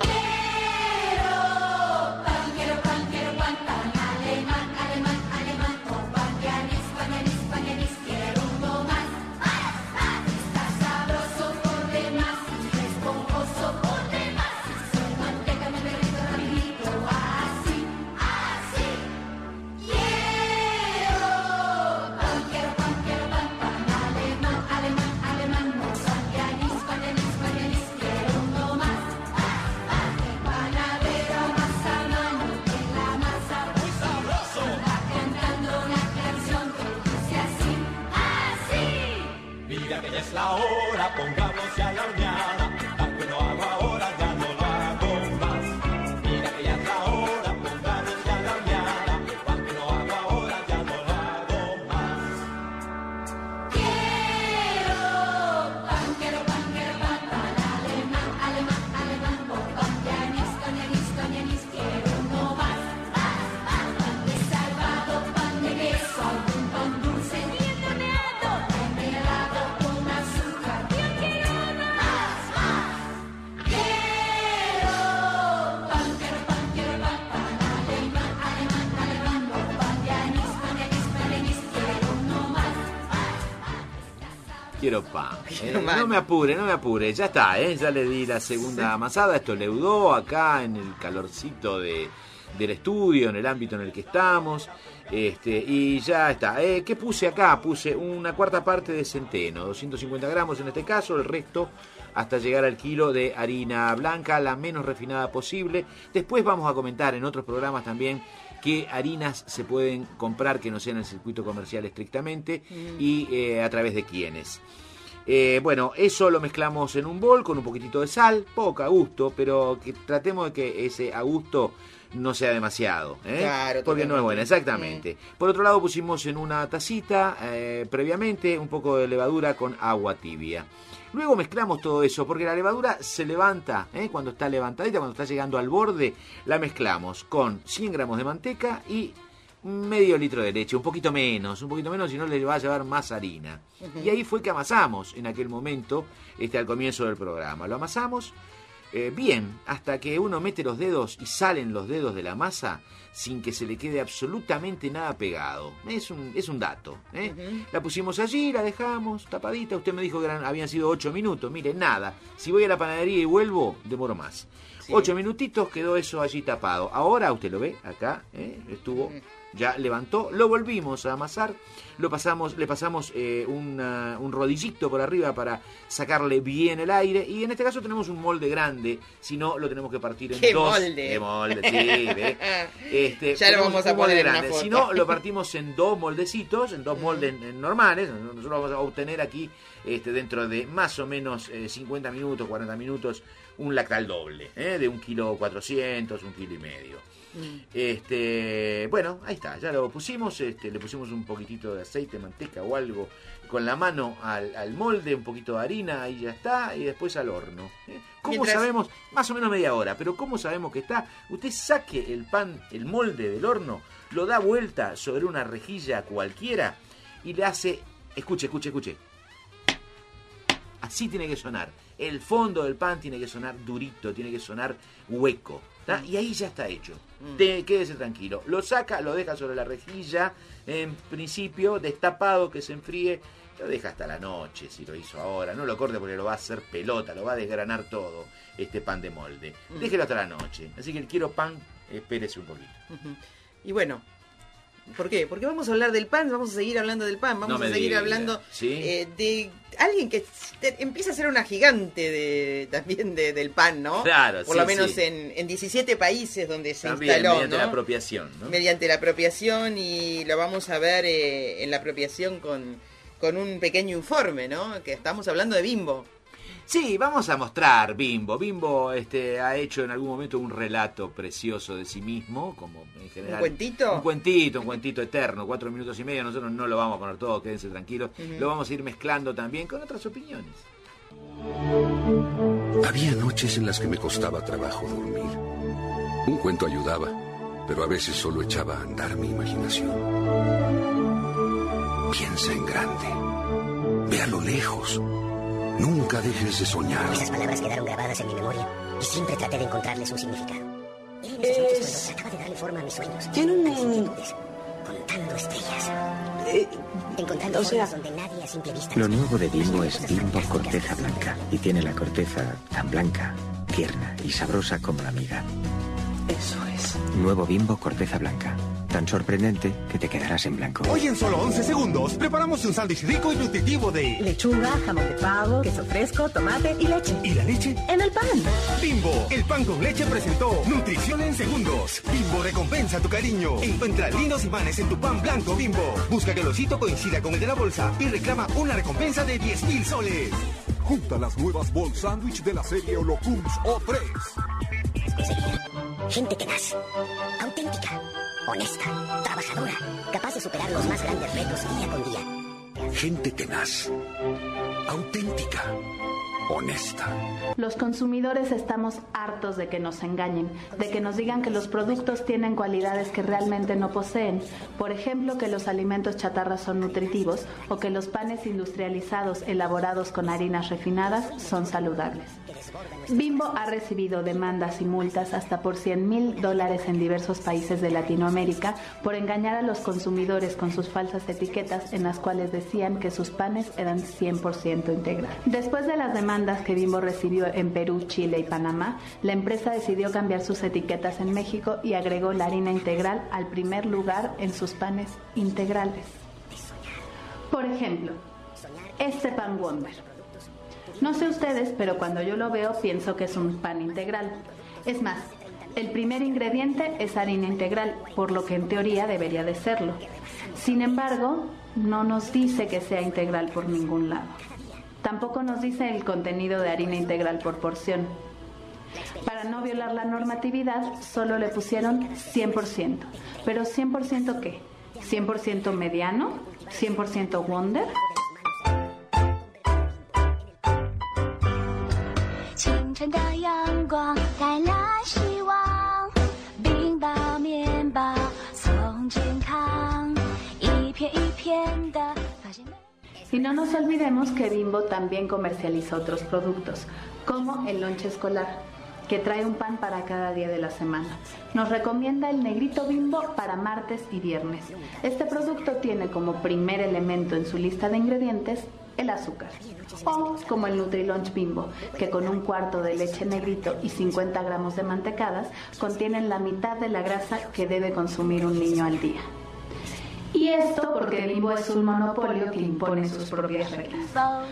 Quiero pan. No me apure, ya está, ya le di la segunda amasada, esto leudó acá en el calorcito del estudio, en el ámbito en el que estamos, y ya está. ¿Qué puse acá? Puse una cuarta parte de centeno, 250 gramos en este caso, el resto hasta llegar al kilo de harina blanca, la menos refinada posible. Después vamos a comentar en otros programas también qué harinas se pueden comprar que no sean en el circuito comercial estrictamente y a través de quiénes. Bueno, eso lo mezclamos en un bol con un poquitito de sal, poca a gusto, pero que tratemos de que ese a gusto no sea demasiado, Claro, porque no es buena, exactamente. Por otro lado pusimos en una tacita previamente un poco de levadura con agua tibia. Luego mezclamos todo eso, porque la levadura se levanta, cuando está levantadita, cuando está llegando al borde, la mezclamos con 100 gramos de manteca y medio litro de leche, un poquito menos, si no le va a llevar más harina. Y ahí fue que amasamos en aquel momento, al comienzo del programa. Lo amasamos, bien, hasta que uno mete los dedos y salen los dedos de la masa sin que se le quede absolutamente nada pegado. Es un dato. La pusimos allí, la dejamos tapadita. Usted me dijo que habían sido 8 minutos. Mire, nada. Si voy a la panadería y vuelvo, demoro más. Sí. 8 minutitos quedó eso allí tapado. Ahora usted lo ve, acá, estuvo... Ya levantó, lo volvimos a amasar, le pasamos un rodillito por arriba para sacarle bien el aire, y en este caso tenemos un molde grande, si no lo tenemos que partir en dos. ¿Qué molde, sí, ya lo vamos a poner en una foto. Si no, lo partimos en 2 moldecitos, en 2 moldes normales. Nosotros vamos a obtener aquí, dentro de más o menos 50 minutos, 40 minutos, un lactal doble, de 1,4 kg, 1,5 kg. Bueno, ahí está, ya lo pusimos, le pusimos un poquitito de aceite, manteca o algo con la mano al molde, un poquito de harina, ahí ya está, y después al horno. ¿Cómo sabemos? Más o menos media hora, pero ¿cómo sabemos que está? Usted saque el pan, el molde del horno, lo da vuelta sobre una rejilla cualquiera y le hace, escuche. Así tiene que sonar. El fondo del pan tiene que sonar durito, tiene que sonar hueco. ¿Tá? Y ahí ya está hecho. Quédese tranquilo. Lo saca, lo deja sobre la rejilla, en principio, destapado, que se enfríe. Lo deja hasta la noche, si lo hizo ahora. No lo corte porque lo va a hacer pelota, lo va a desgranar todo, este pan de molde. Déjelo hasta la noche. Así que el quiero pan, espérese un poquito. Y bueno, ¿por qué? Porque vamos a hablar del pan, vamos a seguir hablando del pan, vamos a seguir hablando de alguien que empieza a ser una gigante también del pan, ¿no? Claro, por lo menos en 17 países donde se también, instaló, mediante ¿no? la apropiación, ¿no? Mediante la apropiación, y lo vamos a ver en la apropiación con un pequeño informe, ¿no? Que estamos hablando de Bimbo. Sí, vamos a mostrar Bimbo. Bimbo ha hecho en algún momento un relato precioso de sí mismo, como en general. ¿Un cuentito? Un cuentito eterno, 4 minutos y medio. Nosotros no lo vamos a poner todo, quédense tranquilos. Lo vamos a ir mezclando también con otras opiniones. Había noches en las que me costaba trabajo dormir. Un cuento ayudaba, pero a veces solo echaba a andar mi imaginación. Piensa en grande. Ve a lo lejos. Nunca dejes de soñar. Esas palabras quedaron grabadas en mi memoria y siempre traté de encontrarles un significado. Era en esos momentos cuando trataba de darle forma a mis sueños, a mis inquietudes, contando estrellas, encontrando formas donde nadie a simple vista... Lo nuevo de Bimbo es Bimbo Corteza Blanca, y tiene la corteza tan blanca, tierna y sabrosa como la miga. Eso es. Nuevo Bimbo Corteza Blanca. Tan sorprendente que te quedarás en blanco. Hoy en solo 11 segundos preparamos un sándwich rico y nutritivo de lechuga, jamón de pavo, queso fresco, tomate y leche. ¿Y la leche? En el pan. Bimbo, el pan con leche presentó Nutrición en Segundos. Bimbo recompensa tu cariño. Encuentra lindos imanes en tu pan blanco Bimbo. Busca que el osito coincida con el de la bolsa y reclama una recompensa de 10.000 soles. Junta las nuevas Bol Sándwich de la serie Holocums O3. Gente tenaz, auténtica, honesta, trabajadora, capaz de superar los más grandes retos día con día. Gente tenaz, auténtica, honesta. Los consumidores estamos hartos de que nos engañen, de que nos digan que los productos tienen cualidades que realmente no poseen. Por ejemplo, que los alimentos chatarras son nutritivos o que los panes industrializados elaborados con harinas refinadas son saludables. Bimbo ha recibido demandas y multas hasta por $100,000 en diversos países de Latinoamérica por engañar a los consumidores con sus falsas etiquetas en las cuales decían que sus panes eran 100% integral. Después de las demandas que Bimbo recibió en Perú, Chile y Panamá, la empresa decidió cambiar sus etiquetas en México y agregó la harina integral al primer lugar en sus panes integrales. Por ejemplo, este pan Wonder. No sé ustedes, pero cuando yo lo veo pienso que es un pan integral. Es más, el primer ingrediente es harina integral, por lo que en teoría debería de serlo. Sin embargo, no nos dice que sea integral por ningún lado. Tampoco nos dice el contenido de harina integral por porción. Para no violar la normatividad, solo le pusieron 100%. ¿Pero 100% qué? ¿100% mediano? ¿100% Wonder? Y no nos olvidemos que Bimbo también comercializa otros productos, como el lonche escolar, que trae un pan para cada día de la semana. Nos recomienda el Negrito Bimbo para martes y viernes. Este producto tiene como primer elemento en su lista de ingredientes el azúcar. O como el Nutrilunch Bimbo, que con un cuarto de leche Negrito y 50 gramos de mantecadas contienen la mitad de la grasa que debe consumir un niño al día. Y esto porque Bimbo es un monopolio que impone sus propias reglas.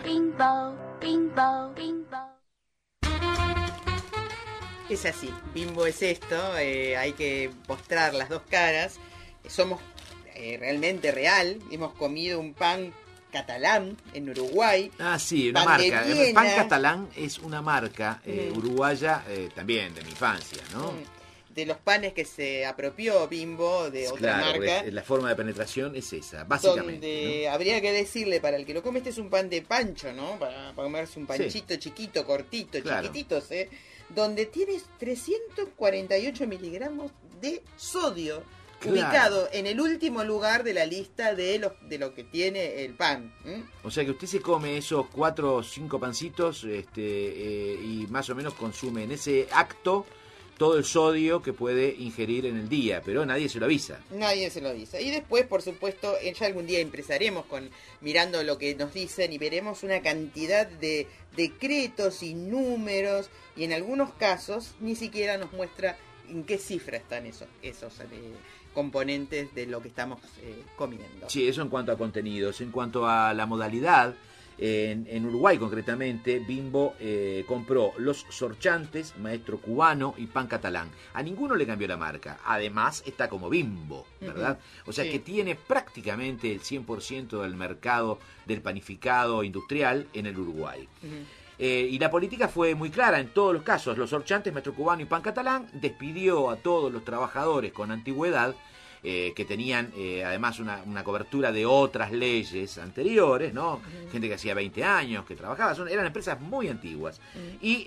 Es así, Bimbo es esto, hay que mostrar las dos caras. Somos realmente real, hemos comido un pan catalán en Uruguay. Ah, sí, una marca. El pan catalán es una marca uruguaya también de mi infancia, ¿no? De los panes que se apropió Bimbo de otra marca. La forma de penetración es esa, básicamente. Donde habría que decirle, para el que lo come, este es un pan de pancho, ¿no? Para comerse un panchito chiquito, cortito, chiquititos, donde tienes 348 miligramos de sodio. Claro. Ubicado en el último lugar de la lista de lo que tiene el pan. O sea que usted se come esos 4 o 5 pancitos y más o menos consume en ese acto todo el sodio que puede ingerir en el día, pero nadie se lo avisa. Nadie se lo avisa. Y después, por supuesto, ya algún día empezaremos mirando lo que nos dicen y veremos una cantidad de decretos y números, y en algunos casos ni siquiera nos muestra en qué cifra están esos componentes de lo que estamos comiendo. Sí, eso en cuanto a contenidos. En cuanto a la modalidad, en Uruguay concretamente, Bimbo compró los sorchantes, maestro cubano y pan catalán. A ninguno le cambió la marca. Además está como Bimbo, ¿verdad? O sea que tiene prácticamente el 100% del mercado del panificado industrial en el Uruguay. Y la política fue muy clara en todos los casos. Los sorchantes, maestro cubano y pan catalán, despidió a todos los trabajadores con antigüedad, que tenían además una cobertura de otras leyes anteriores, ¿no? Gente que hacía 20 años que trabajaba, eran empresas muy antiguas. Y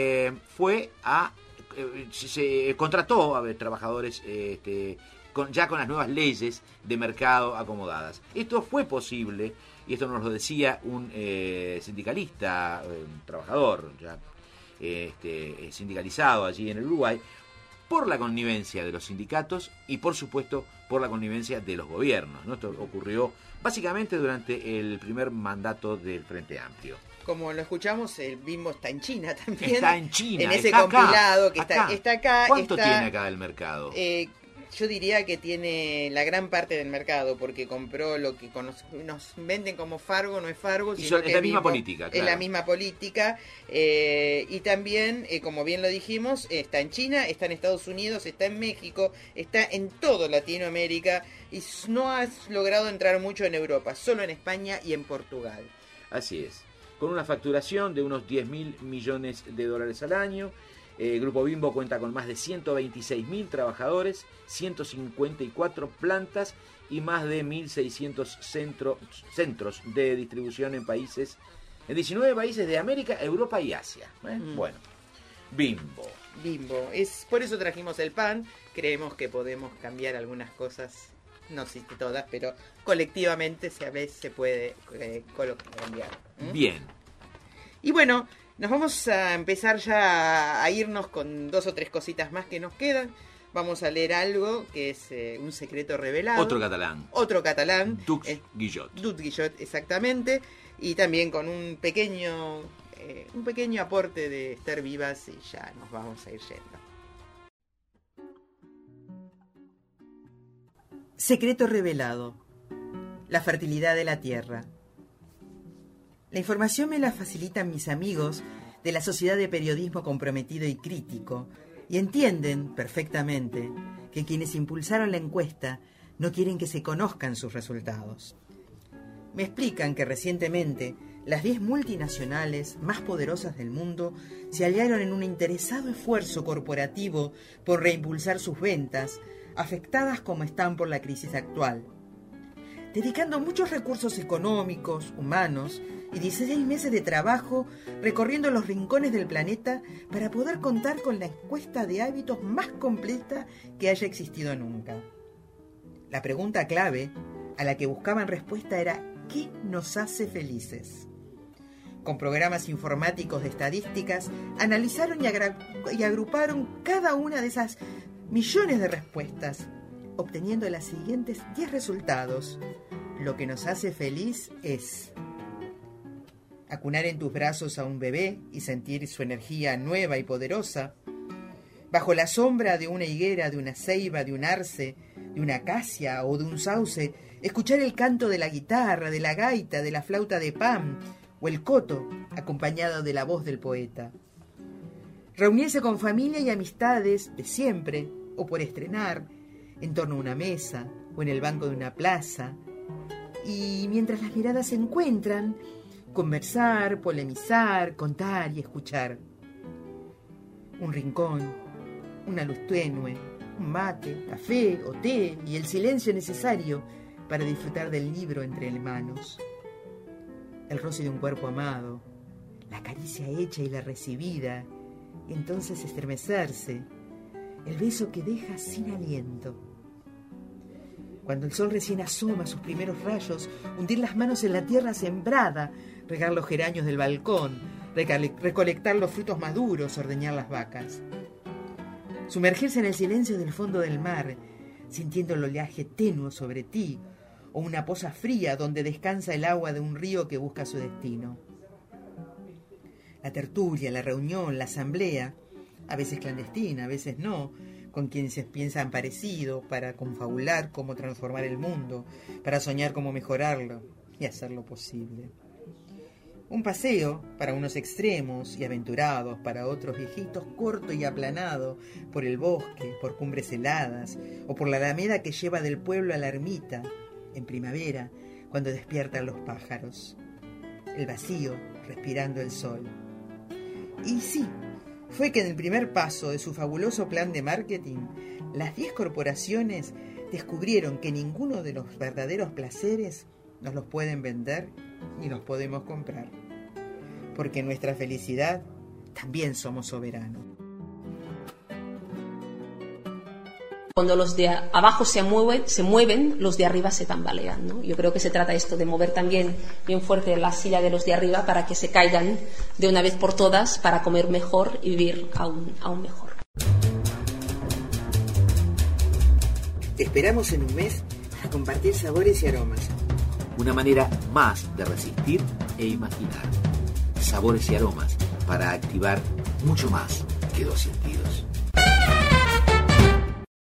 se contrató a trabajadores ya con las nuevas leyes de mercado acomodadas. Esto fue posible, y esto nos lo decía un sindicalista, un trabajador ya sindicalizado allí en el Uruguay, por la connivencia de los sindicatos y, por supuesto, por la connivencia de los gobiernos, ¿no? Esto ocurrió básicamente durante el primer mandato del Frente Amplio. Como lo escuchamos, el Bimbo está en China también. Está en China. En ese compilado que está acá. ¿Cuánto tiene acá del mercado? Yo diría que tiene la gran parte del mercado, porque compró lo que nos venden como Fargo, no es Fargo, sino es la misma política. Es la misma política. Y también, como bien lo dijimos, está en China, está en Estados Unidos, está en México, está en todo Latinoamérica, y no ha logrado entrar mucho en Europa, solo en España y en Portugal. Así es. Con una facturación de unos 10.000 millones de dólares al año. Grupo Bimbo cuenta con más de 126.000 trabajadores, 154 plantas y más de 1.600 centros de distribución en 19 países de América, Europa y Asia. Bueno, Bimbo. Por eso trajimos el pan. Creemos que podemos cambiar algunas cosas, no sé si todas, pero colectivamente a veces se puede cambiar. Bien. Y bueno, nos vamos a empezar ya a irnos con 2 o 3 cositas más que nos quedan. Vamos a leer algo que es un secreto revelado. Otro catalán. Dux Guillot. Dux Guillot, exactamente. Y también con un pequeño aporte de Esther Vivas, y ya nos vamos a ir yendo. Secreto revelado. La fertilidad de la tierra. La información me la facilitan mis amigos de la Sociedad de Periodismo Comprometido y Crítico, y entienden perfectamente que quienes impulsaron la encuesta no quieren que se conozcan sus resultados. Me explican que recientemente las 10 multinacionales más poderosas del mundo se aliaron en un interesado esfuerzo corporativo por reimpulsar sus ventas, afectadas como están por la crisis actual, dedicando muchos recursos económicos, humanos y 16 meses de trabajo recorriendo los rincones del planeta para poder contar con la encuesta de hábitos más completa que haya existido nunca. La pregunta clave a la que buscaban respuesta era: ¿qué nos hace felices? con programas informáticos de estadísticas, analizaron y agruparon cada una de esas millones de respuestas, obteniendo las siguientes 10 resultados. Lo que nos hace feliz es acunar en tus brazos a un bebé y sentir su energía nueva y poderosa, bajo la sombra de una higuera, de una ceiba, de un arce, de una acacia o de un sauce, escuchar el canto de la guitarra, de la gaita, de la flauta de pan o el coto, acompañado de la voz del poeta. Reunirse con familia y amistades de siempre o por estrenar, en torno a una mesa o en el banco de una plaza, y mientras las miradas se encuentran, conversar, polemizar, contar y escuchar. Un rincón, una luz tenue, un mate, café o té y el silencio necesario para disfrutar del libro entre manos. El roce de un cuerpo amado, la caricia hecha y la recibida, y entonces estremecerse, el beso que deja sin aliento. Cuando el sol recién asoma sus primeros rayos, hundir las manos en la tierra sembrada, regar los geranios del balcón, recolectar los frutos maduros, ordeñar las vacas. Sumergirse en el silencio del fondo del mar, sintiendo el oleaje tenuo sobre ti, o una poza fría donde descansa el agua de un río que busca su destino. La tertulia, la reunión, la asamblea, a veces clandestina, a veces no, con quienes piensan parecido, para confabular cómo transformar el mundo, para soñar cómo mejorarlo y hacerlo posible. Un paseo para unos extremos y aventurados, para otros viejitos, corto y aplanado, por el bosque, por cumbres heladas, o por la alameda que lleva del pueblo a la ermita, en primavera, cuando despiertan los pájaros. El vacío, respirando el sol. Y sí, fue que en el primer paso de su fabuloso plan de marketing, las 10 corporaciones descubrieron que ninguno de los verdaderos placeres nos los pueden vender ni los podemos comprar. Porque en nuestra felicidad también somos soberanos. Cuando los de abajo se mueven, los de arriba se tambalean, ¿no? Yo creo que se trata esto de mover también bien fuerte la silla de los de arriba para que se caigan de una vez por todas, para comer mejor y vivir aún mejor. Te esperamos en un mes a compartir sabores y aromas. Una manera más de resistir e imaginar. Sabores y aromas para activar mucho más que 2 sentidos.